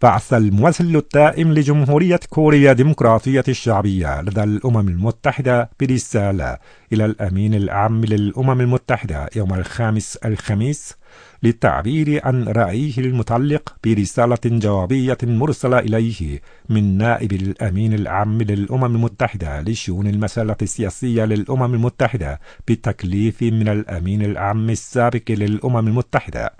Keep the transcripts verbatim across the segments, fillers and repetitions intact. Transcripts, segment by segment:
بعث الممثل الدائم لجمهورية كوريا الديمقراطية الشعبية لدى الأمم المتحدة برسالة إلى الأمين العام للأمم المتحدة يوم الخامس الخميس للتعبير عن رأيه المتعلق برسالة جوابية مرسلة إليه من نائب الأمين العام للأمم المتحدة لشؤون المسألة السياسية للأمم المتحدة بتكليف من الأمين العام السابق للأمم المتحدة.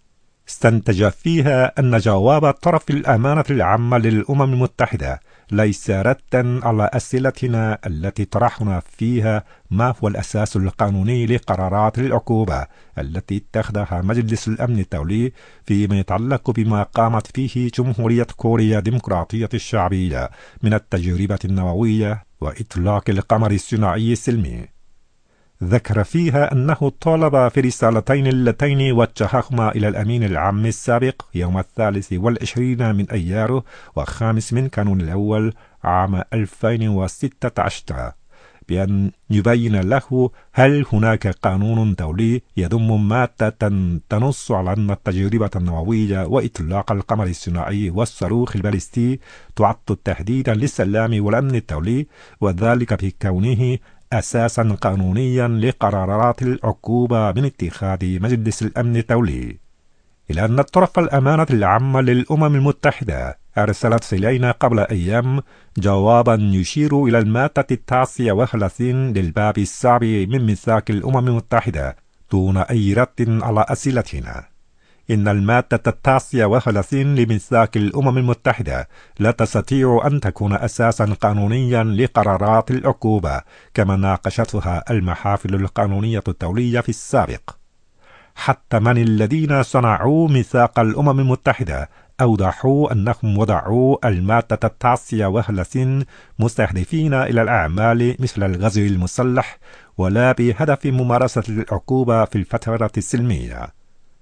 استنتج فيها أن جواب الطرف الأمانة العامة للأمم المتحدة ليس ردا على أسئلتنا التي طرحنا فيها ما هو الأساس القانوني لقرارات العقوبة التي اتخذها مجلس الأمن الدولي فيما يتعلق بما قامت فيه جمهورية كوريا الديمقراطية الشعبية من التجربة النووية وإطلاق القمر الصناعي السلمي. ذكر فيها أنه طالب في رسالتين اللتين وجههما إلى الأمين العام السابق يوم الثالث والعشرين من أيار وخامس من كانون الأول عام ألفين وستة عشر بأن يبين له هل هناك قانون دولي يضم مادة تنص على أن التجربة النووية وإطلاق القمر الصناعي والصاروخ البالستي تعد تهديدا للسلام والأمن الدولي، وذلك بكونه أساسا قانونيا لقرارات العقوبة من اتخاذ مجلس الأمن الدولي. إلى أن الطرف الأمانة العامة للأمم المتحدة أرسلت إلينا قبل أيام جوابا يشير إلى المادة التاسعة والثلاثين للباب السابع من ميثاق الأمم المتحدة دون أي رد على أسئلتنا. إن المادة التاسعة والثلاثين لميثاق الأمم المتحدة لا تستطيع أن تكون أساسا قانونيا لقرارات العقوبة كما ناقشتها المحافل القانونية الدولية في السابق. حتى من الذين صنعوا ميثاق الأمم المتحدة أوضحوا أنهم وضعوا المادة التاسعة والثلاثين مستهدفين إلى الأعمال مثل الغزو المسلح ولا بهدف ممارسة العقوبة في الفترة السلمية.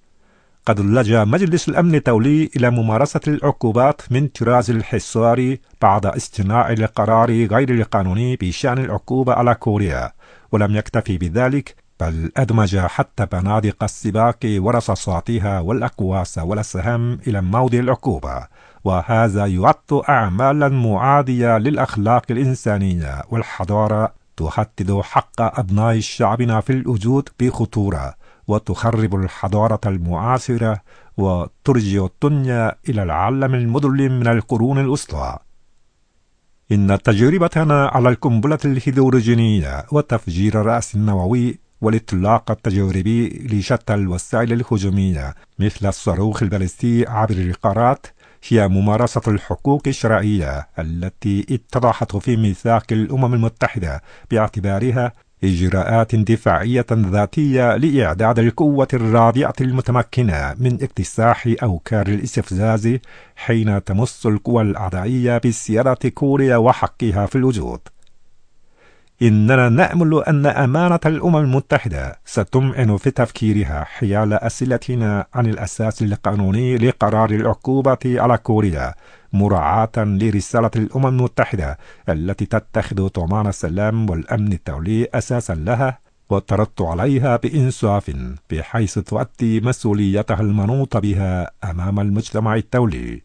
قد لجأ مجلس الأمن الدولي إلى ممارسة العقوبات من طراز الحصار بعد اصطناع القرار غير القانوني بشأن العقوبة على كوريا، ولم يكتفي بذلك بل أدمج حتى بنادق السباق ورصاصاتها والأقواس والسهام إلى موضع العقوبة، وهذا يعد أعمالا معادية للأخلاق الإنسانية والحضارة تهدد حق أبناء شعبنا في الوجود بخطورة وتخرب الحضارة المعاصرة وترجع الدنيا إلى العالم المظلم من القرون الوسطى. إن تجربتنا على القنبلة الهيدروجينية وتفجير الرأس النووي والإطلاق التجريبي لشتى الوسائل الهجومية مثل الصاروخ البالستي عبر القارات هي ممارسة الحقوق الشرعية التي اتضحت في ميثاق الأمم المتحدة باعتبارها إجراءات دفاعية ذاتية لإعداد القوة الرابعة المتمكنة من اكتساح أوكار الاستفزاز حين تمس القوى الأعدائية بسيادة كوريا وحقها في الوجود. إننا نأمل أن أمانة الأمم المتحدة ستمعن في تفكيرها حيال أسئلتنا عن الأساس القانوني لقرار العقوبة على كوريا، مراعاة لرسالة الأمم المتحدة التي تتخذ ضمان السلام والأمن الدولي أساسا لها، وترد عليها بإنصاف بحيث تؤدي مسؤوليتها المنوط بها أمام المجتمع الدولي.